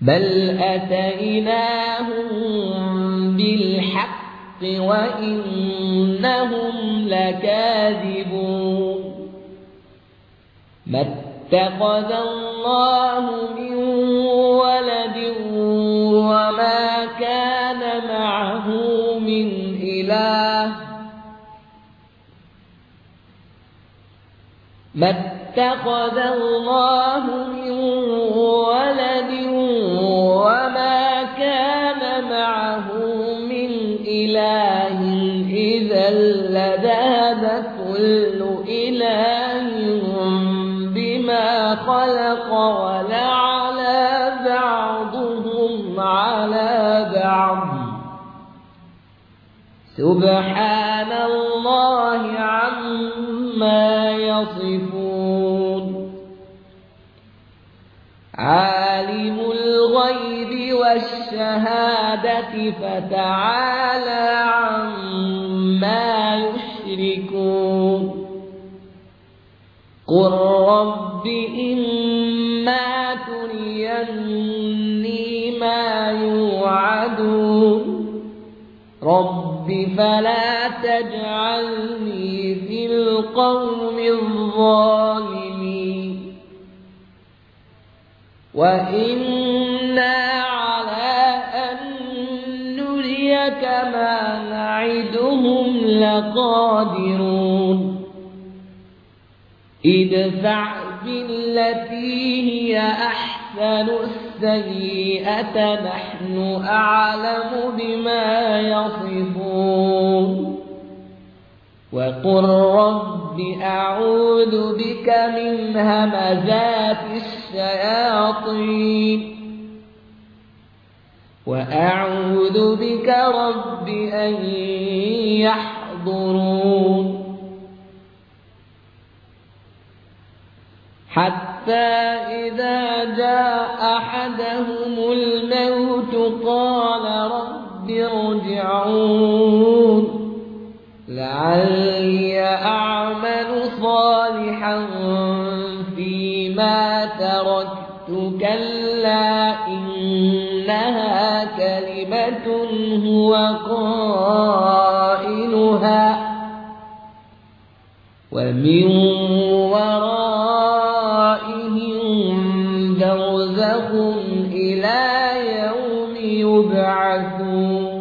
بل أتيناهم بالحق وإنهم لكاذبون ما اتخذ الله من ولد وما كان معه من إله ما اتخذ الله من ولد وما كان معه من إله إذا لذهب كل إله بما خلق ولعلى بعضهم على بعض سبحان الله عما يصفون عالم الغيب والشهادة فتعالى عما يشركون قل رب إما تريني ما يوعدون رب فلا تجعلني في القوم الظالمين وإنا على أن نريك ما نعدهم لقادرون ادفع بالتي هي أحسن السيئة نحن أعلم بما يصفون وقل رب أعوذ بك من همزات الشياطين وأعوذ بك رب أن يحضرون حتى إذا جاء أحدهم الموت قال رب ارجعون لعلي أعمل صالحا فيما تركت كلا إنها كلمة هو قائلها ومن ورائهم برزخ إلى يوم يبعثون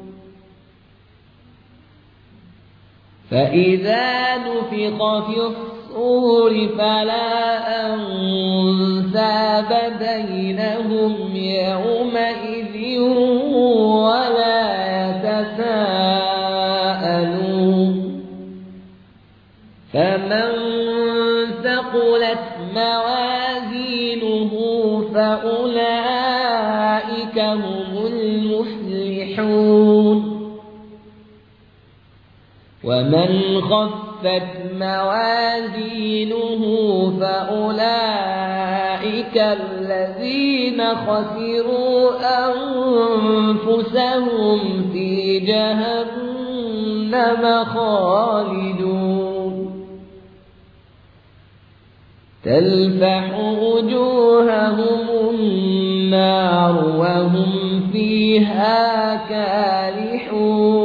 فإذا نفخ في الصور فلا أنساب بينهم يومئذ ولا يتساءلون فمن ثقلت موازينه فأولئك هم المفلحون ومن خفت موازينه فأولئك الذين خسروا أنفسهم في جهنم خالدون تلفح وجوههم النار وهم فيها كالحون